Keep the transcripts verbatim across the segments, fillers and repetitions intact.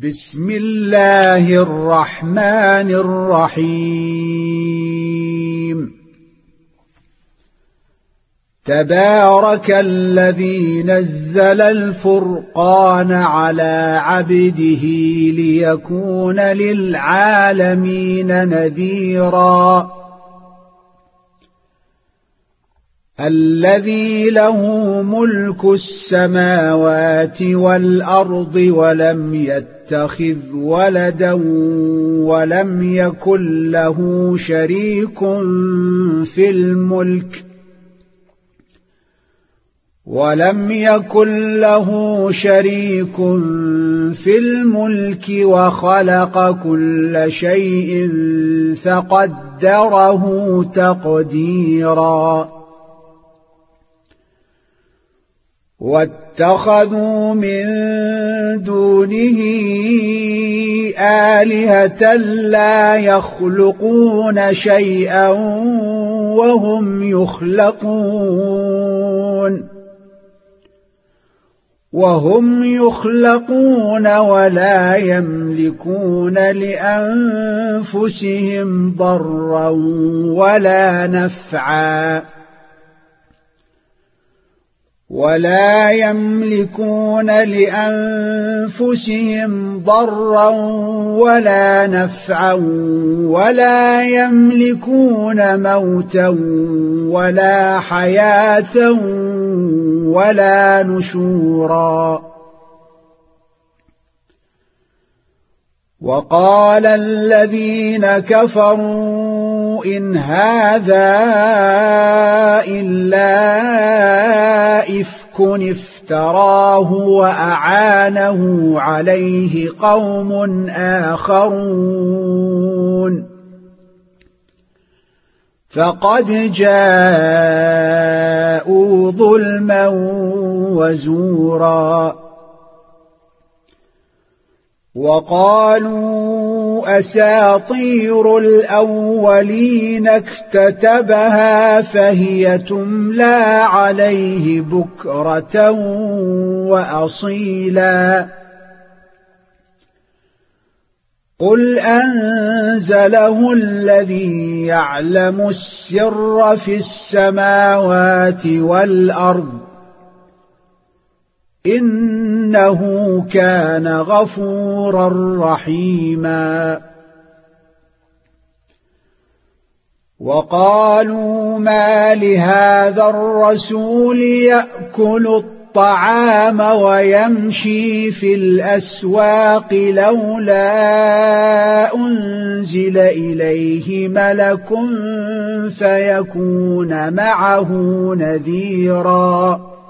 بسم الله الرحمن الرحيم. تبارك الذي نزل الفرقان على عبده ليكون للعالمين نذيرا. الذي له ملك السماوات والأرض ولم يتخذ ولدا ولم يكن له شريك في الملك ولم يكن له شريك في الملك وخلق كل شيء فقدره تقديرا. واتخذوا من دونه آلهة لا يخلقون شيئا وهم يخلقون وهم يخلقون ولا يملكون لأنفسهم ضرا ولا نفعا ولا يملكون لأنفسهم ضرا ولا نفعا ولا يملكون موتا ولا حياة ولا نشورا. وقال الذين كفروا إن هذا إلا إفك افتراه وأعانه عليه قوم آخرون فقد جاءوا ظلما وزورا. وقالوا أساطير الأولين اكتتبها فهي تملى عليه بكرة وأصيلا. قل أنزله الذي يعلم السر في السماوات والأرض إنه كان غفورا رحيما. وقالوا ما لهذا الرسول يأكل الطعام ويمشي في الأسواق لولا أنزل إليه ملك فيكون معه نذيرا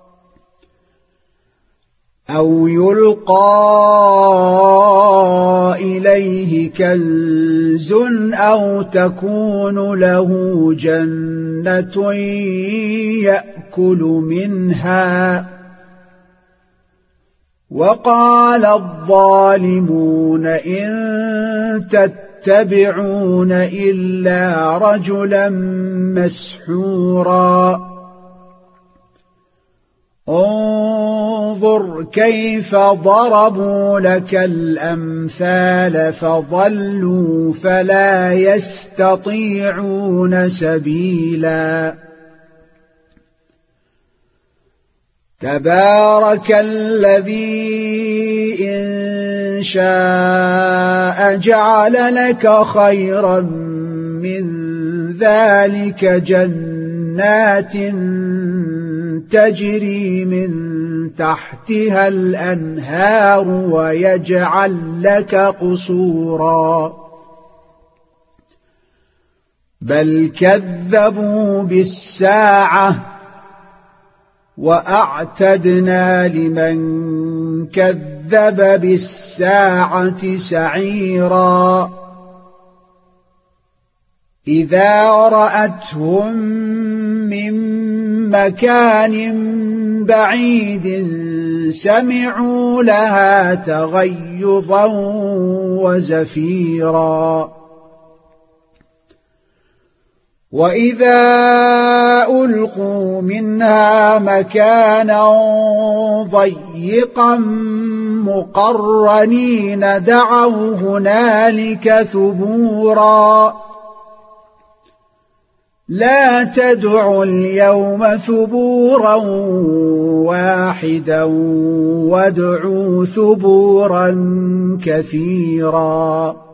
أو يلقى إليه كنز أو تكون له جنة يأكل منها. وقال الظالمون إن تتبعون إلا رجلا مسحورا. انظر كيف ضربوا لك الأمثال فضلوا فلا يستطيعون سبيلا. تبارك الذي إن شاء جعل لك خيرا من ذلك جنات تجري من تحتها الأنهار ويجعل لك قصورا بل كذبوا بالساعة وأعتدنا لمن كذب بالساعة سعيرا. إذا رأتهم من مكان بعيد سمعوا لها تغيظا وزفيرا. وإذا ألقوا منها مكانا ضيقا مقرنين دعوا هنالك ثبورا لا تدعوا اليوم ثبورا واحدا وادعوا ثبورا كثيرا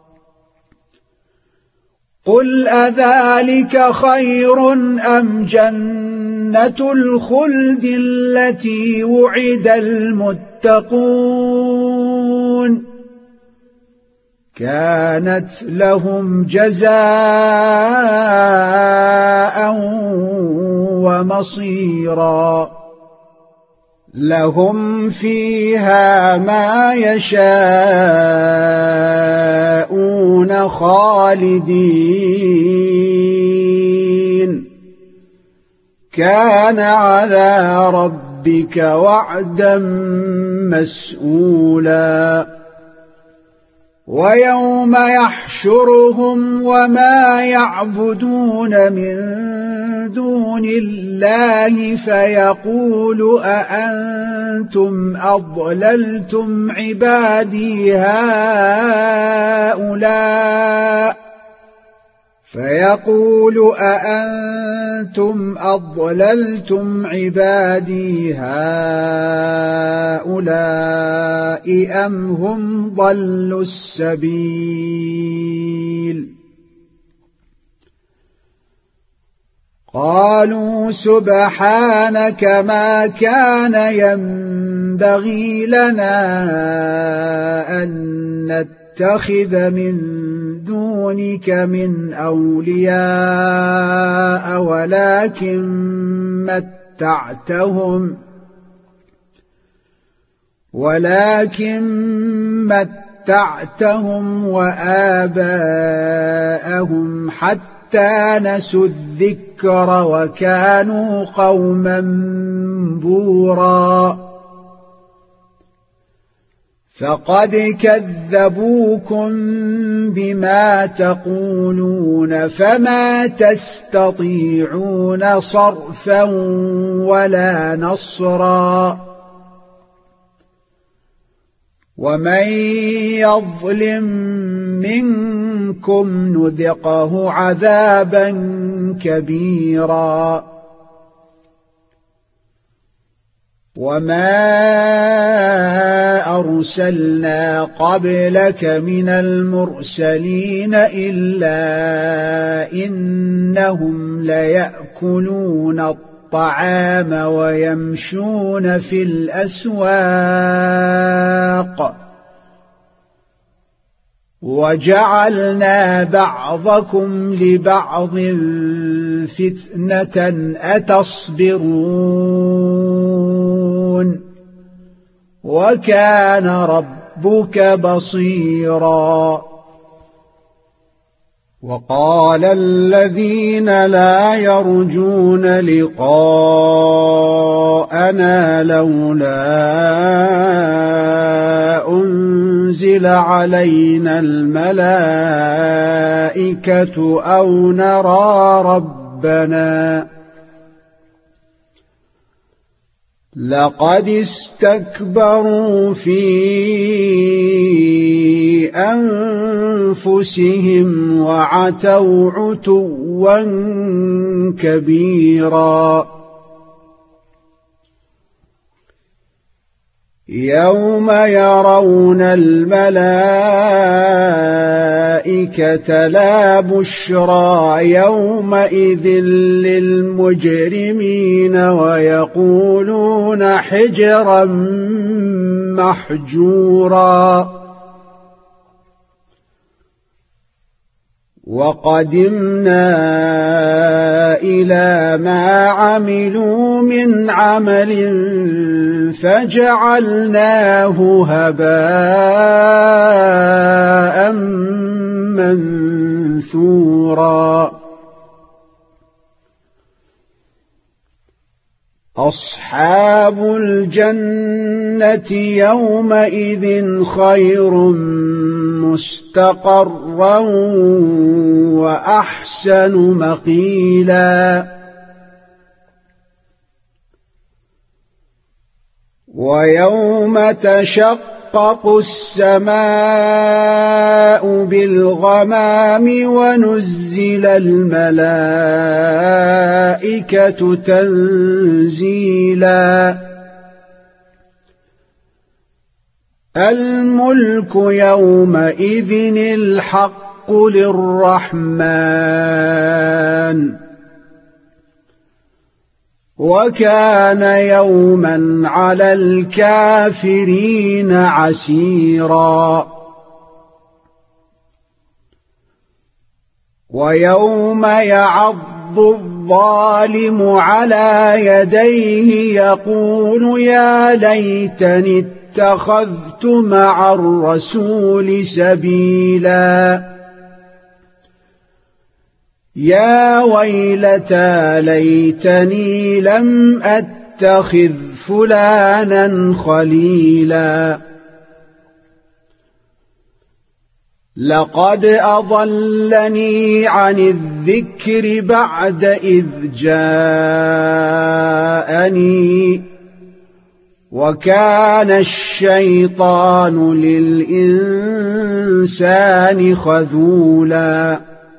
قل أذلك خير أم جنة الخلد التي وعد المتقون كانت لهم جزاء ومصيرا لهم فيها ما يشاءون خالدين كان على ربك وعدا مسئولا ويوم يحشرهم وما يعبدون من دون الله فيقول أأنتم أضللتم عبادي هؤلاء فيقول أأنتم أضللتم عبادي هؤلاء أم هم ضلوا السبيل قالوا سبحانك ما كان ينبغي لنا أن نتخذ من دونك من أولياء ولكن متعتهم ولكن متعتهم وآباءهم حتى نسوا الذكر وكانوا قوما بورا فقد كذبوكم بما تقولون فما تستطيعون صرفا ولا نصرا ومن يظلم منكم نذقه عذابا كبيرا وما أرسلنا قبلك من المرسلين إلا إنهم ليأكلون الطعام ويمشون في الأسواق وجعلنا بعضكم لبعض فتنة أتصبرون وكان ربك بصيرا وقال الذين لا يرجون لقاءنا لولا أنزل علينا الملائكة أو نرى ربنا لقد استكبروا في أنفسهم وعتوا عتوا كبيرا يوم يرون الملائكة لا بشرى يومئذ للمجرمين ويقولون حجرا محجورا وقدمنا إلى ما عملوا من عمل فجعلناه هباء منثورا أصحاب الجنة يومئذ خير مستقرا وأحسن مقيلا ويوم تشقق السماء بالغمام ونزل الملائكة تنزيلا الملك يومئذ الحق للرحمن وكان يوما على الكافرين عسيرا ويوم يعض الظالم على يديه يقول يا ليتني اتخذت مع الرسول سبيلا يا ويلتى ليتني لم أتخذ فلانا خليلا لقد أضلني عن الذكر بعد إذ جاءني وكان الشيطان للإنسان خذولا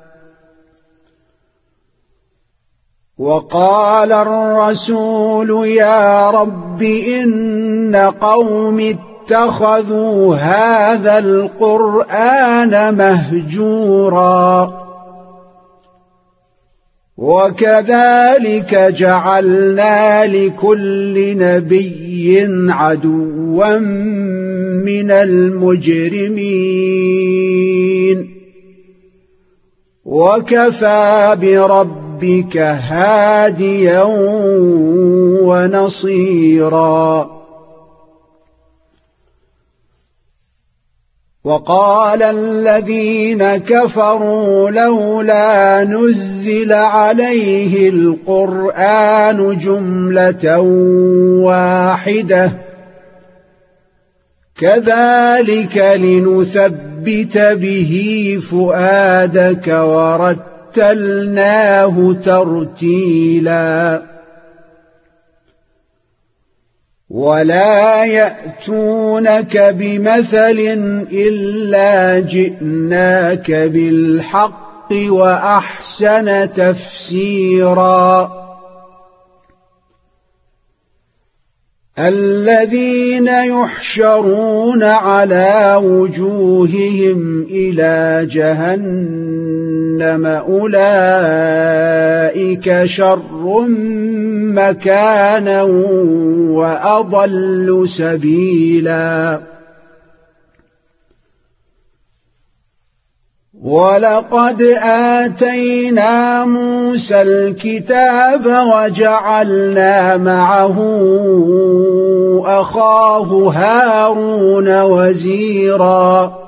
وقال الرسول يا رب إن قوم اتخذوا هذا القرآن مهجورا وكذلك جعلنا لكل نبي عدوا من المجرمين وكفى بربك هاديا ونصيرا وقال الذين كفروا لولا نزل عليه القرآن جملة واحدة كذلك لنثبت به فؤادك ورتلناه ترتيلا ولا يأتونك بمثل إلا جئناك بالحق وأحسن تفسيرا الذين يحشرون على وجوههم إلى جهنم أولئك شر مكانا وأضل سبيلا ولقد آتينا موسى الكتاب وجعلنا معه أخاه هارون وزيرا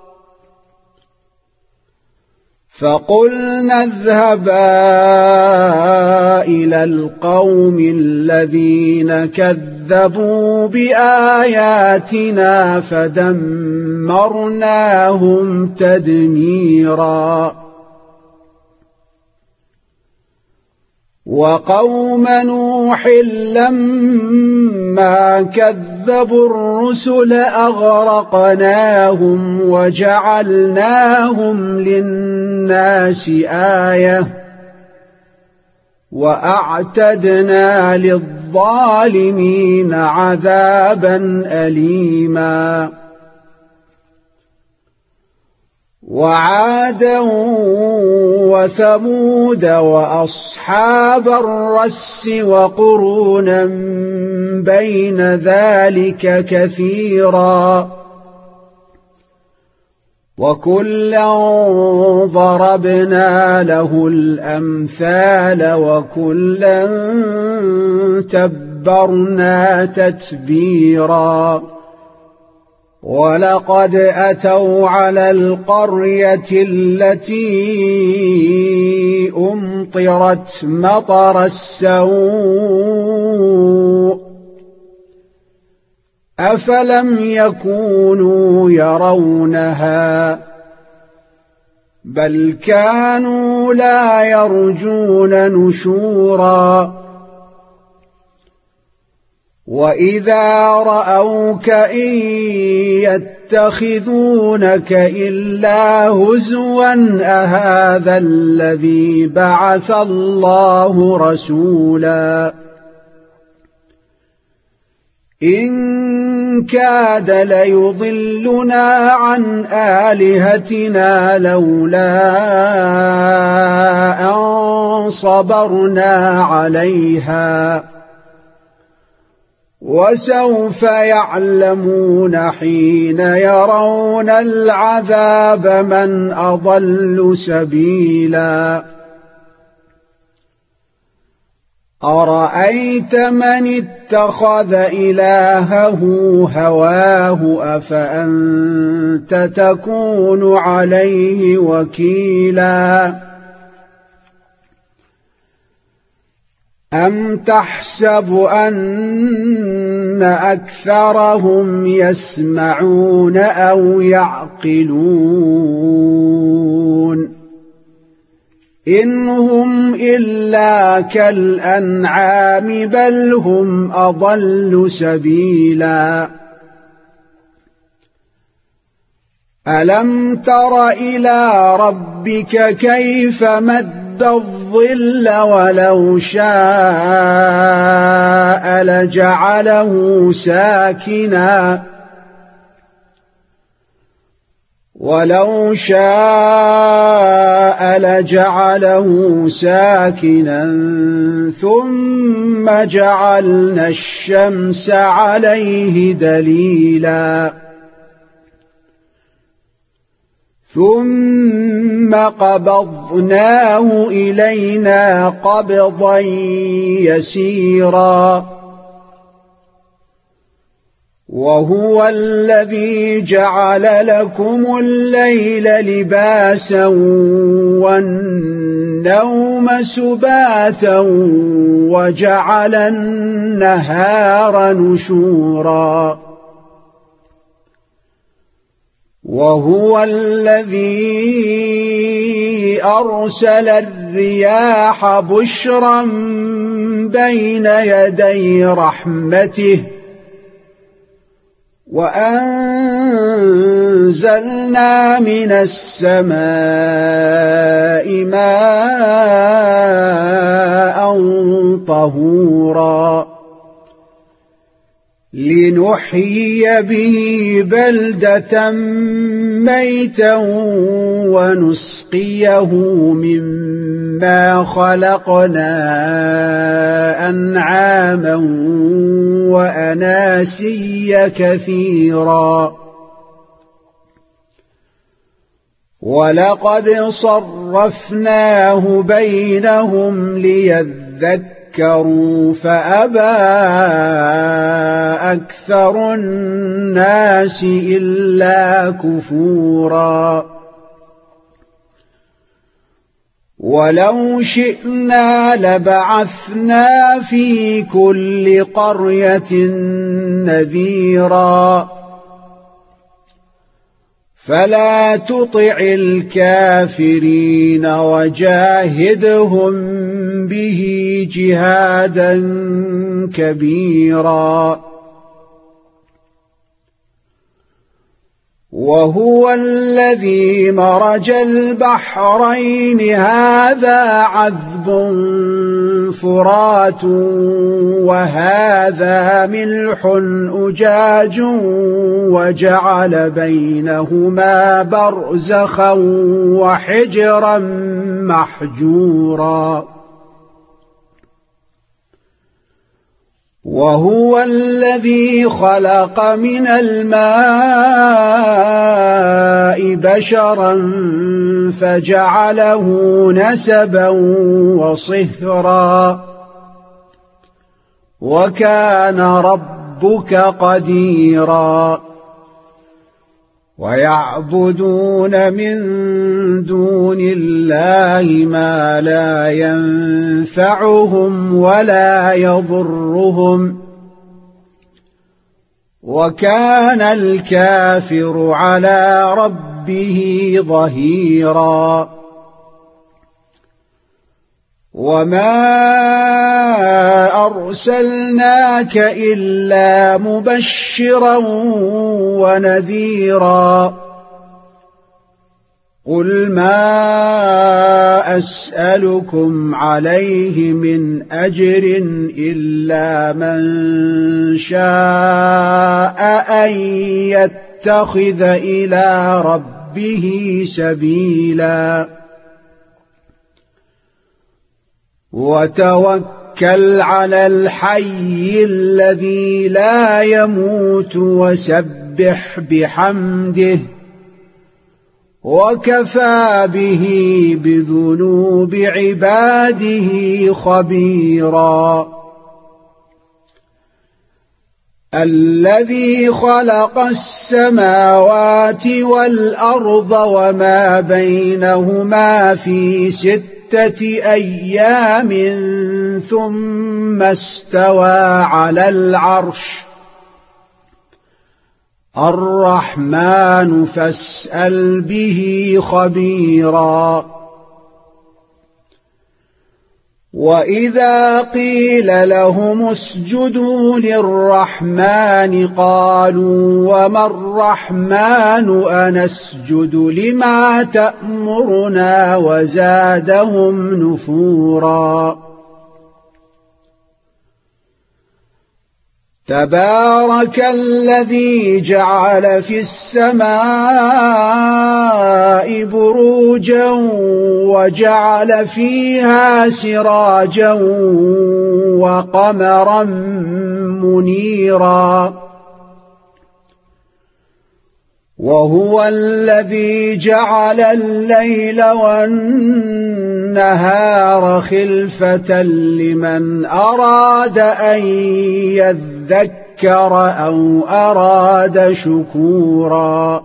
فقلنا اذهبا إلى القوم الذين كذبوا بآياتنا فدمرناهم تدميرا وقوم نوح لما كذبوا الرسل أغرقناهم وجعلناهم للناس آية وأعتدنا للظالمين عذابا أليما وعادا وثمود وأصحاب الرس وقرونا بين ذلك كثيرا وكلا ضربنا له الأمثال وكلا تبرنا تتبيرا ولقد أتوا على القرية التي أمطرت مطر السوء أفلم يكونوا يرونها بل كانوا لا يرجون نشورا وإذا رأوك إن يتخذونك إلا هزوا أهذا الذي بعث الله رسولا إن كاد ليضلنا عن آلهتنا لولا أن صبرنا عليها وسوف يعلمون حين يرون العذاب من أضل سبيلا أرأيت من اتخذ إلهه هواه أفأنت تكون عليه وكيلا أم تحسب أن أكثرهم يسمعون أو يعقلون إن هم إلا كالأنعام بل هم أضل سبيلا ألم تر إلى ربك كيف مد الظل ولو شاء لجعله ساكنا ولو شاء لجعله ساكنا ثم جعلنا الشمس عليه دليلا ثم قبضناه إلينا قبضا يسيرا وهو الذي جعل لكم الليل لباسا والنوم سباتا وجعل النهار نشورا وهو الذي أرسل الرياح بشرا بين يدي رحمته وأنزلنا من السماء ماء طهورا لنحيي به بلدة ميتا ونسقيه مما خلقنا أنعاما وأناسيا كثيرا ولقد صرفناه بينهم ليذكروا فأبى أكثر الناس إلا كفورا ولو شئنا لبعثنا في كل قرية نذيرا فلا تطع الكافرين وجاهدهم به جهادا كبيرا وهو الذي مرج البحرين هذا عذب فرات وهذا ملح أجاج وجعل بينهما برزخا وحجرا محجورا وهو الذي خلق من الماء بشرا فجعله نسبا وصهرا وكان ربك قديرا ويعبدون من دون الله ما لا ينفعهم ولا يضرهم وكان الكافر على ربه ظهيرا وما أرسلناك إلا مبشرا ونذيرا قل ما أسألكم عليه من أجر إلا من شاء أن يتخذ إلى ربه سبيلا وتوكل على الحي الذي لا يموت وسبح بحمده وكفى به بذنوب عباده خبيرا الذي خلق السماوات والأرض وما بينهما في ستة أيام ثم استوى على العرش الرحمن فاسأل به خبيرا وإذا قيل لهم اسجدوا للرحمن قالوا وما الرحمن أنسجد لما تأمرنا وزادهم نفورا تبارك الذي جعل في السماء بروجا وجعل فيها سراجا وقمرا منيرا وهو الذي جعل الليل والنهار خلفة لمن أراد أن يذكر أو أراد شكورا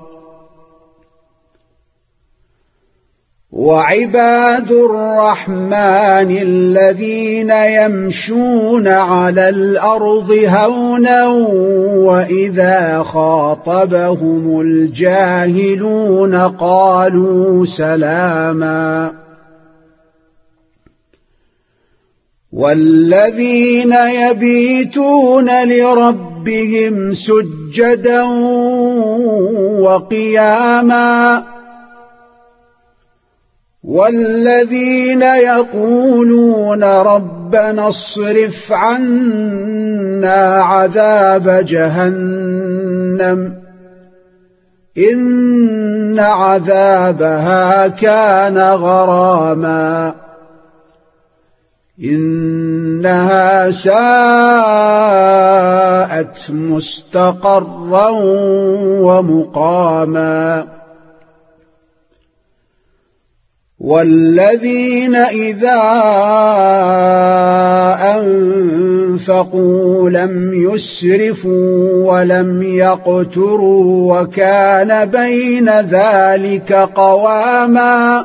وعباد الرحمن الذين يمشون على الأرض هونا وإذا خاطبهم الجاهلون قالوا سلاما والذين يبيتون لربهم سجدا وقياما والذين يقولون ربنا اصرف عنا عذاب جهنم إن عذابها كان غراما إنها ساءت مستقرا ومقاما والذين إذا أنفقوا لم يسرفوا ولم يقتروا وكان بين ذلك قواما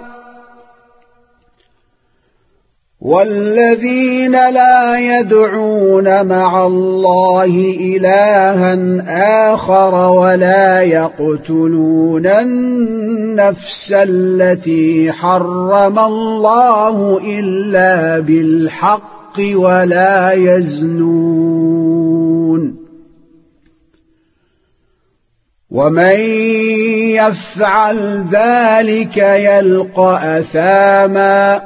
والذين لا يدعون مع الله إلها آخر ولا يقتلون النفس التي حرم الله إلا بالحق ولا يزنون ومن يفعل ذلك يلقى أثاما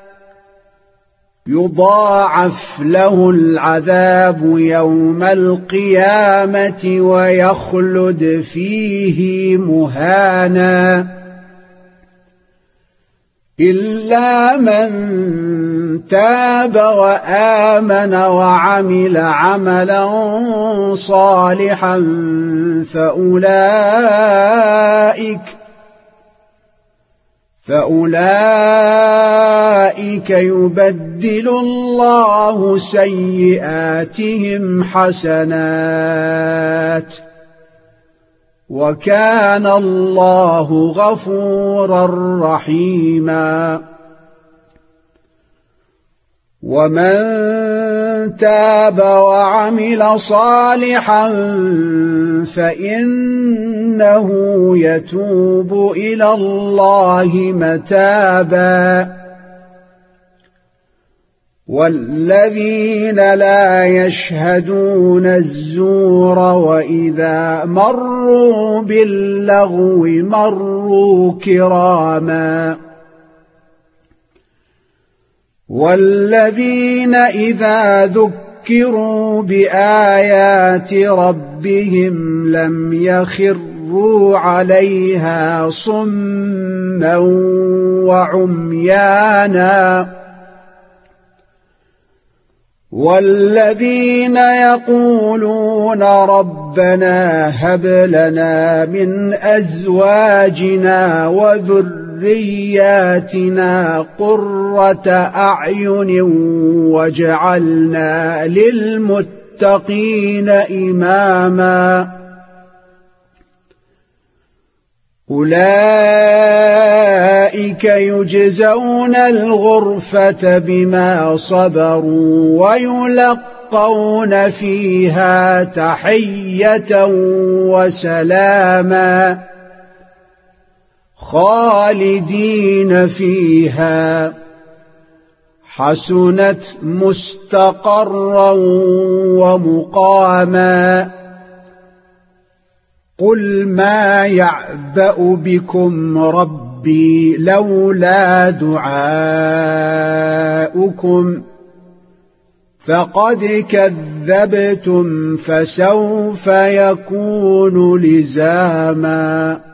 يضاعف له العذاب يوم القيامة ويخلد فيه مهانا إلا من تاب وآمن وعمل عملا صالحا فأولئك فأولئك يبدل الله سيئاتهم حسنات وكان الله غفورا رحيما ومن تاب وعمل صالحا فإنه يتوب إلى الله متابا والذين لا يشهدون الزور وإذا مروا باللغو مروا كراما والذين إذا ذكروا بآيات ربهم لم يخروا عليها صما وعميانا والذين يقولون ربنا هب لنا من أزواجنا وذرياتنا قرة أعين واجعلنا للمتقين إماما أولئك يجزون الغرفة بما صبروا ويلقون فيها تحية وسلاما خالدين فيها حسنت مستقرا ومقاما قل ما يعبأ بكم ربي لولا دعاؤكم فقد كذبتم فسوف يكون لزاما